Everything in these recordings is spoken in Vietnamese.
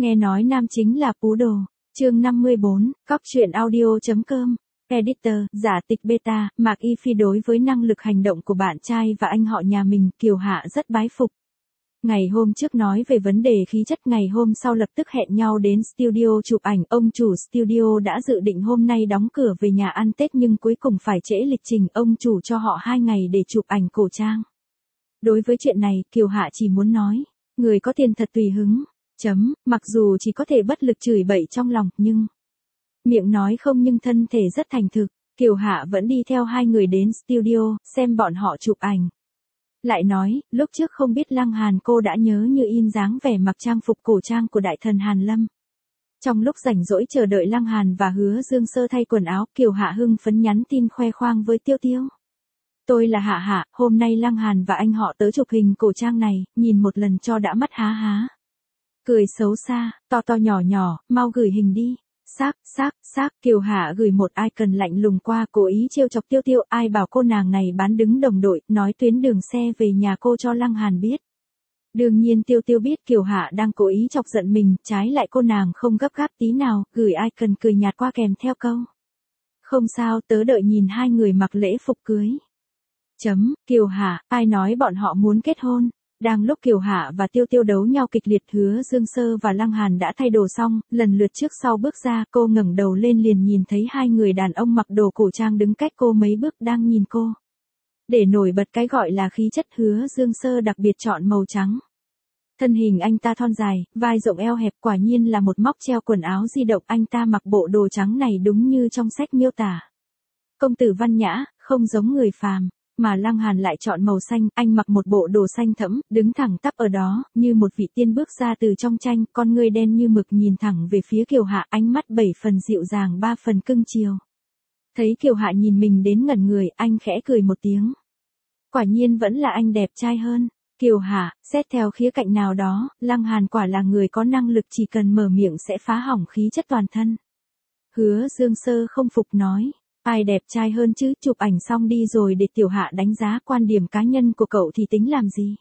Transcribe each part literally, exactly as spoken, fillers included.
Nghe nói nam chính là Pú Đồ. Chương năm mươi bốn, cóc truyện audio chấm com. Editor, giả tịch beta, Mạc Y Phi đối với năng lực hành động của bạn trai và anh họ nhà mình, Kiều Hạ rất bái phục. Ngày hôm trước nói về vấn đề khí chất, ngày hôm sau lập tức hẹn nhau đến studio chụp ảnh. Ông chủ studio đã dự định hôm nay đóng cửa về nhà ăn Tết nhưng cuối cùng phải trễ lịch trình, ông chủ cho họ hai ngày để chụp ảnh cổ trang. Đối với chuyện này, Kiều Hạ chỉ muốn nói, người có tiền thật tùy hứng. Chấm, mặc dù chỉ có thể bất lực chửi bậy trong lòng, nhưng miệng nói không nhưng thân thể rất thành thực. Kiều Hạ vẫn đi theo hai người đến studio, xem bọn họ chụp ảnh. Lại nói, lúc trước không biết Lăng Hàn cô đã nhớ như in dáng vẻ mặc trang phục cổ trang của đại thần Hàn Lâm. Trong lúc rảnh rỗi chờ đợi Lăng Hàn và Hứa Dương Sơ thay quần áo, Kiều Hạ hưng phấn nhắn tin khoe khoang với Tiêu Tiêu. Tôi là Hạ Hạ, hôm nay Lăng Hàn và anh họ tới chụp hình cổ trang này, nhìn một lần cho đã mắt há há. Cười xấu xa, to to nhỏ nhỏ, mau gửi hình đi. Sáp, sáp, sáp, Kiều Hạ gửi một icon lạnh lùng qua, cố ý trêu chọc Tiêu Tiêu, ai bảo cô nàng này bán đứng đồng đội, nói tuyến đường xe về nhà cô cho Lăng Hàn biết. Đương nhiên Tiêu Tiêu biết Kiều Hạ đang cố ý chọc giận mình, trái lại cô nàng không gấp gáp tí nào, gửi icon cười nhạt qua kèm theo câu. Không sao, tớ đợi nhìn hai người mặc lễ phục cưới. Chấm, Kiều Hạ, ai nói bọn họ muốn kết hôn. Đang lúc Kiều Hạ và Tiêu Tiêu đấu nhau kịch liệt, Hứa Dương Sơ và Lăng Hàn đã thay đồ xong, lần lượt trước sau bước ra, cô ngẩng đầu lên liền nhìn thấy hai người đàn ông mặc đồ cổ trang đứng cách cô mấy bước đang nhìn cô. Để nổi bật cái gọi là khí chất, Hứa Dương Sơ đặc biệt chọn màu trắng. Thân hình anh ta thon dài, vai rộng eo hẹp, quả nhiên là một móc treo quần áo di động, anh ta mặc bộ đồ trắng này đúng như trong sách miêu tả. Công tử văn nhã, không giống người phàm. Mà Lăng Hàn lại chọn màu xanh, anh mặc một bộ đồ xanh thẫm, đứng thẳng tắp ở đó, như một vị tiên bước ra từ trong tranh, con ngươi đen như mực nhìn thẳng về phía Kiều Hạ, ánh mắt bảy phần dịu dàng ba phần cưng chiều. Thấy Kiều Hạ nhìn mình đến ngẩn người, anh khẽ cười một tiếng. Quả nhiên vẫn là anh đẹp trai hơn. Kiều Hạ, xét theo khía cạnh nào đó, Lăng Hàn quả là người có năng lực, chỉ cần mở miệng sẽ phá hỏng khí chất toàn thân. Hứa Dương Sơ không phục nói. Ai đẹp trai hơn chứ, chụp ảnh xong đi rồi để Tiểu Hạ đánh giá, quan điểm cá nhân của cậu thì tính làm gì.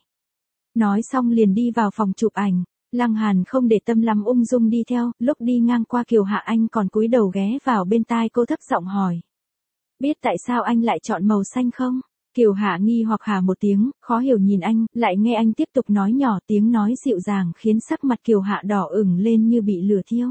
Nói xong liền đi vào phòng chụp ảnh, Lăng Hàn không để tâm lắm ung dung đi theo, lúc đi ngang qua Kiều Hạ anh còn cúi đầu ghé vào bên tai cô thấp giọng hỏi. Biết tại sao anh lại chọn màu xanh không? Kiều Hạ nghi hoặc hà một tiếng, khó hiểu nhìn anh, lại nghe anh tiếp tục nói nhỏ, tiếng nói dịu dàng khiến sắc mặt Kiều Hạ đỏ ửng lên như bị lửa thiêu.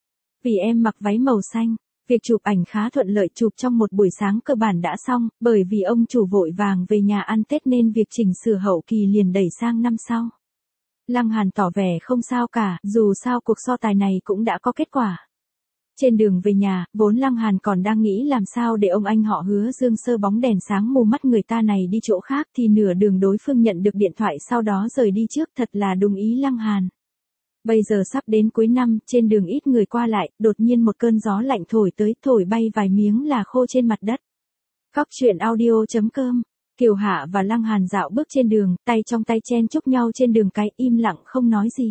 Vì em mặc váy màu xanh. Việc chụp ảnh khá thuận lợi, chụp trong một buổi sáng cơ bản đã xong, bởi vì ông chủ vội vàng về nhà ăn Tết nên việc chỉnh sửa hậu kỳ liền đẩy sang năm sau. Lăng Hàn tỏ vẻ không sao cả, dù sao cuộc so tài này cũng đã có kết quả. Trên đường về nhà, vốn Lăng Hàn còn đang nghĩ làm sao để ông anh họ Hứa Dương Sơ bóng đèn sáng mù mắt người ta này đi chỗ khác, thì nửa đường đối phương nhận được điện thoại sau đó rời đi trước, thật là đúng ý Lăng Hàn. Bây giờ sắp đến cuối năm, trên đường ít người qua lại, đột nhiên một cơn gió lạnh thổi tới, thổi bay vài miếng là khô trên mặt đất. Cóc truyện audio chấm com. Kiều Hạ và Lăng Hàn dạo bước trên đường, tay trong tay chen chúc nhau trên đường cái, im lặng không nói gì.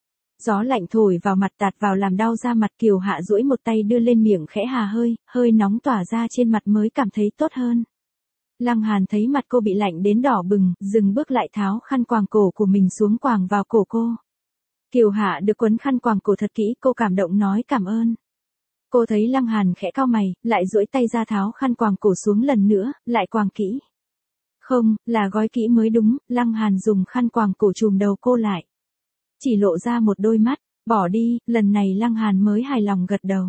Gió lạnh thổi vào mặt tạt vào làm đau da mặt, Kiều Hạ duỗi một tay đưa lên miệng khẽ hà hơi, hơi nóng tỏa ra trên mặt mới cảm thấy tốt hơn. Lăng Hàn thấy mặt cô bị lạnh đến đỏ bừng, dừng bước lại tháo khăn quàng cổ của mình xuống quàng vào cổ cô. Kiều Hạ được quấn khăn quàng cổ thật kỹ, cô cảm động nói cảm ơn. Cô thấy Lăng Hàn khẽ cau mày, lại duỗi tay ra tháo khăn quàng cổ xuống lần nữa, lại quàng kỹ. Không, là gói kỹ mới đúng, Lăng Hàn dùng khăn quàng cổ trùm đầu cô lại. Chỉ lộ ra một đôi mắt, bỏ đi, lần này Lăng Hàn mới hài lòng gật đầu.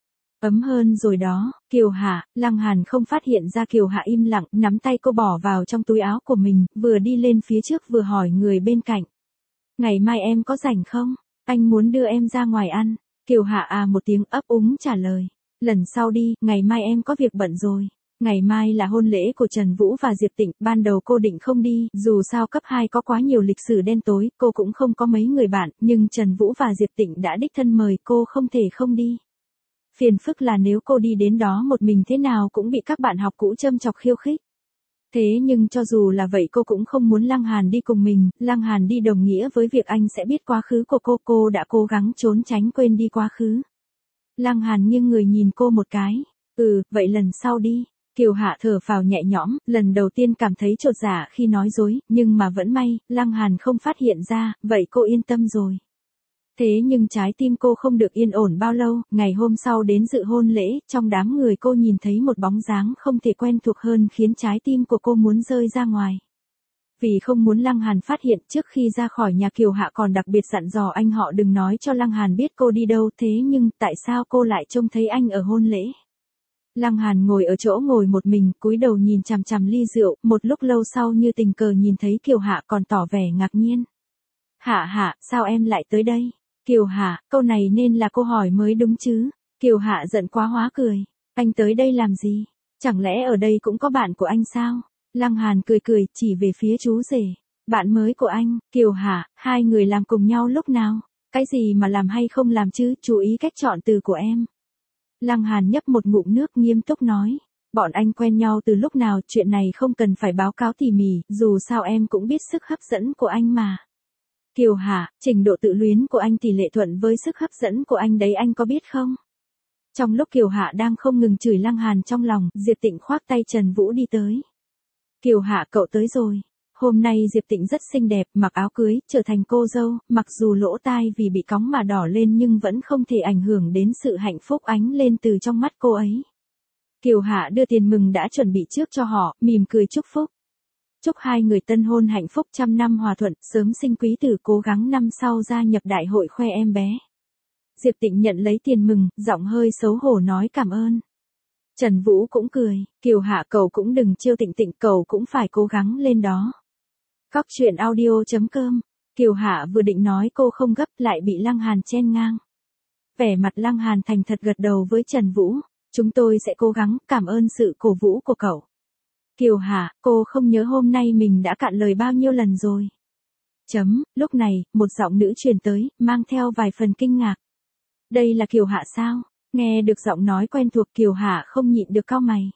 Ấm hơn rồi đó, Kiều Hạ, Lăng Hàn không phát hiện ra Kiều Hạ im lặng, nắm tay cô bỏ vào trong túi áo của mình, vừa đi lên phía trước vừa hỏi người bên cạnh. Ngày mai em có rảnh không? Anh muốn đưa em ra ngoài ăn. Kiều Hạ à một tiếng ấp úng trả lời. Lần sau đi, ngày mai em có việc bận rồi. Ngày mai là hôn lễ của Trần Vũ và Diệp Tịnh, ban đầu cô định không đi, dù sao cấp hai có quá nhiều lịch sử đen tối, cô cũng không có mấy người bạn, nhưng Trần Vũ và Diệp Tịnh đã đích thân mời cô không thể không đi. Phiền phức là nếu cô đi đến đó một mình thế nào cũng bị các bạn học cũ châm chọc khiêu khích. Thế nhưng cho dù là vậy cô cũng không muốn Lăng Hàn đi cùng mình, Lăng Hàn đi đồng nghĩa với việc anh sẽ biết quá khứ của cô, cô đã cố gắng trốn tránh quên đi quá khứ. Lăng Hàn nghiêng người nhìn cô một cái, ừ, vậy lần sau đi. Kiều Hạ thở phào nhẹ nhõm, lần đầu tiên cảm thấy chột dạ khi nói dối, nhưng mà vẫn may, Lăng Hàn không phát hiện ra, vậy cô yên tâm rồi. Thế nhưng trái tim cô không được yên ổn bao lâu, ngày hôm sau đến dự hôn lễ, trong đám người cô nhìn thấy một bóng dáng không thể quen thuộc hơn khiến trái tim của cô muốn rơi ra ngoài. Vì không muốn Lăng Hàn phát hiện, trước khi ra khỏi nhà Kiều Hạ còn đặc biệt dặn dò anh họ đừng nói cho Lăng Hàn biết cô đi đâu, thế nhưng tại sao cô lại trông thấy anh ở hôn lễ? Lăng Hàn ngồi ở chỗ ngồi một mình, cúi đầu nhìn chằm chằm ly rượu, một lúc lâu sau như tình cờ nhìn thấy Kiều Hạ còn tỏ vẻ ngạc nhiên. Hạ Hạ, sao em lại tới đây? Kiều Hạ, câu này nên là cô hỏi mới đúng chứ? Kiều Hạ giận quá hóa cười. Anh tới đây làm gì? Chẳng lẽ ở đây cũng có bạn của anh sao? Lăng Hàn cười cười, chỉ về phía chú rể. Bạn mới của anh, Kiều Hạ, hai người làm cùng nhau lúc nào? Cái gì mà làm hay không làm chứ, chú ý cách chọn từ của em. Lăng Hàn nhấp một ngụm nước nghiêm túc nói. Bọn anh quen nhau từ lúc nào, chuyện này không cần phải báo cáo tỉ mỉ, dù sao em cũng biết sức hấp dẫn của anh mà. Kiều Hạ, trình độ tự luyến của anh tỷ lệ thuận với sức hấp dẫn của anh đấy anh có biết không? Trong lúc Kiều Hạ đang không ngừng chửi Lăng Hàn trong lòng, Diệp Tịnh khoác tay Trần Vũ đi tới. Kiều Hạ cậu tới rồi. Hôm nay Diệp Tịnh rất xinh đẹp, mặc áo cưới, trở thành cô dâu, mặc dù lỗ tai vì bị cóng mà đỏ lên nhưng vẫn không thể ảnh hưởng đến sự hạnh phúc ánh lên từ trong mắt cô ấy. Kiều Hạ đưa tiền mừng đã chuẩn bị trước cho họ, mỉm cười chúc phúc. Chúc hai người tân hôn hạnh phúc trăm năm hòa thuận, sớm sinh quý tử, cố gắng năm sau gia nhập đại hội khoe em bé. Diệp Tịnh nhận lấy tiền mừng, giọng hơi xấu hổ nói cảm ơn. Trần Vũ cũng cười, Kiều Hạ cậu cũng đừng trêu Tịnh Tịnh, cậu cũng phải cố gắng lên đó. Cóc truyện audio chấm com. Kiều Hạ vừa định nói cô không gấp lại bị Lăng Hàn chen ngang. Vẻ mặt Lăng Hàn thành thật gật đầu với Trần Vũ. Chúng tôi sẽ cố gắng, cảm ơn sự cổ vũ của cậu. Kiều Hạ, cô không nhớ hôm nay mình đã cạn lời bao nhiêu lần rồi. Chấm, lúc này, một giọng nữ truyền tới, mang theo vài phần kinh ngạc. Đây là Kiều Hạ sao? Nghe được giọng nói quen thuộc Kiều Hạ không nhịn được cau mày.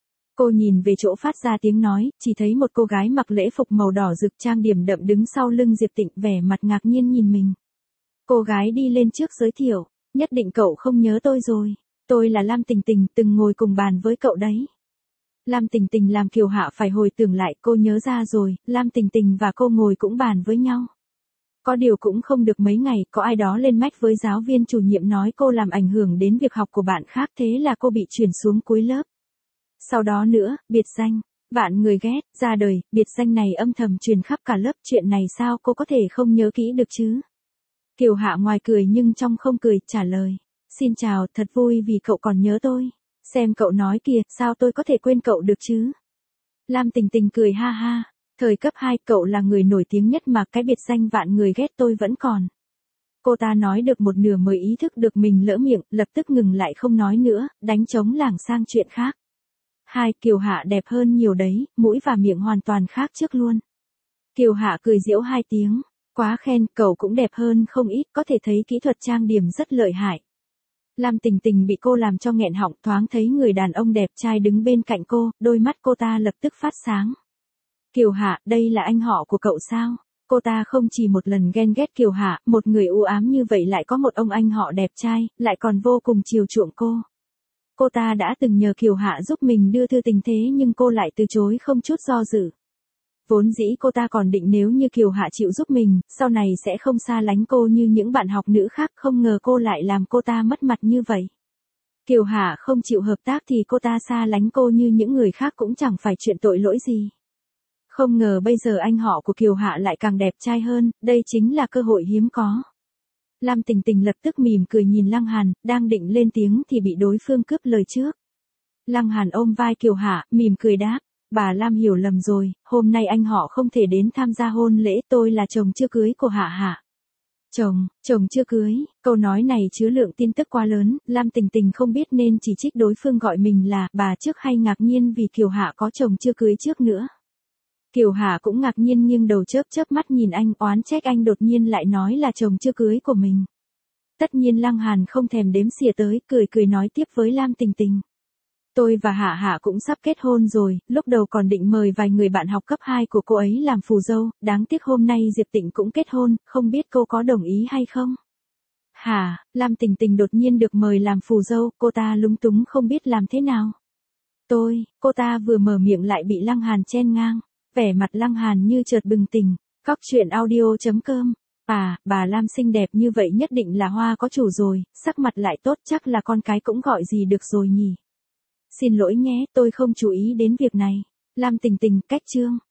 Cô nhìn về chỗ phát ra tiếng nói, chỉ thấy một cô gái mặc lễ phục màu đỏ rực trang điểm đậm đứng sau lưng Diệp Tịnh vẻ mặt ngạc nhiên nhìn mình. Cô gái đi lên trước giới thiệu, nhất định cậu không nhớ tôi rồi. Tôi là Lam Tình Tình, từng ngồi cùng bàn với cậu đấy. Lam Tình Tình làm Kiều Hạ phải hồi tưởng lại, cô nhớ ra rồi, Lam Tình Tình và cô ngồi cũng bàn với nhau. Có điều cũng không được mấy ngày, có ai đó lên mách với giáo viên chủ nhiệm nói cô làm ảnh hưởng đến việc học của bạn khác, thế là cô bị chuyển xuống cuối lớp. Sau đó nữa, biệt danh, vạn người ghét, ra đời, biệt danh này âm thầm truyền khắp cả lớp, chuyện này sao cô có thể không nhớ kỹ được chứ? Kiều Hạ ngoài cười nhưng trong không cười, trả lời. Xin chào, thật vui vì cậu còn nhớ tôi. Xem cậu nói kìa, sao tôi có thể quên cậu được chứ? Lam Tình Tình cười ha ha. Thời cấp hai cậu là người nổi tiếng nhất mà cái biệt danh vạn người ghét tôi vẫn còn. Cô ta nói được một nửa mới ý thức được mình lỡ miệng, lập tức ngừng lại không nói nữa, đánh trống lảng sang chuyện khác. Hai, Kiều Hạ đẹp hơn nhiều đấy, mũi và miệng hoàn toàn khác trước luôn. Kiều Hạ cười giễu hai tiếng. Quá khen, cậu cũng đẹp hơn không ít, có thể thấy kỹ thuật trang điểm rất lợi hại. Lam Tình Tình bị cô làm cho nghẹn họng, thoáng thấy người đàn ông đẹp trai đứng bên cạnh cô, đôi mắt cô ta lập tức phát sáng. Kiều Hạ, đây là anh họ của cậu sao? Cô ta không chỉ một lần ghen ghét Kiều Hạ, một người u ám như vậy lại có một ông anh họ đẹp trai, lại còn vô cùng chiều chuộng cô. Cô ta đã từng nhờ Kiều Hạ giúp mình đưa thư tình thế nhưng cô lại từ chối không chút do dự. Vốn dĩ cô ta còn định nếu như Kiều Hạ chịu giúp mình, sau này sẽ không xa lánh cô như những bạn học nữ khác, không ngờ cô lại làm cô ta mất mặt như vậy. Kiều Hạ không chịu hợp tác thì cô ta xa lánh cô như những người khác cũng chẳng phải chuyện tội lỗi gì. Không ngờ bây giờ anh họ của Kiều Hạ lại càng đẹp trai hơn, đây chính là cơ hội hiếm có. Lam Tình Tình lập tức mỉm cười nhìn Lăng Hàn, đang định lên tiếng thì bị đối phương cướp lời trước. Lăng Hàn ôm vai Kiều Hạ, mỉm cười đáp. Bà Lam hiểu lầm rồi, hôm nay anh họ không thể đến tham gia hôn lễ, tôi là chồng chưa cưới của Hạ Hạ. Chồng, chồng chưa cưới, câu nói này chứa lượng tin tức quá lớn, Lam Tình Tình không biết nên chỉ trích đối phương gọi mình là bà trước hay ngạc nhiên vì Kiều Hạ có chồng chưa cưới trước nữa. Kiều Hạ cũng ngạc nhiên nghiêng đầu chớp chớp mắt nhìn anh, oán trách anh đột nhiên lại nói là chồng chưa cưới của mình. Tất nhiên Lăng Hàn không thèm đếm xỉa tới, cười cười nói tiếp với Lam Tình Tình. Tôi và Hạ Hạ cũng sắp kết hôn rồi, lúc đầu còn định mời vài người bạn học cấp hai của cô ấy làm phù dâu, đáng tiếc hôm nay Diệp Tịnh cũng kết hôn, không biết cô có đồng ý hay không? Hả, Lam Tình Tình đột nhiên được mời làm phù dâu, cô ta lúng túng không biết làm thế nào. Tôi, cô ta vừa mở miệng lại bị Lăng Hàn chen ngang, vẻ mặt Lăng Hàn như chợt bừng tỉnh. Cóc truyện audio chấm com À, bà Lam xinh đẹp như vậy nhất định là hoa có chủ rồi, sắc mặt lại tốt chắc là con cái cũng gọi gì được rồi nhỉ. Xin lỗi nhé, tôi không chú ý đến việc này. Lam Tình Tình, cách chương.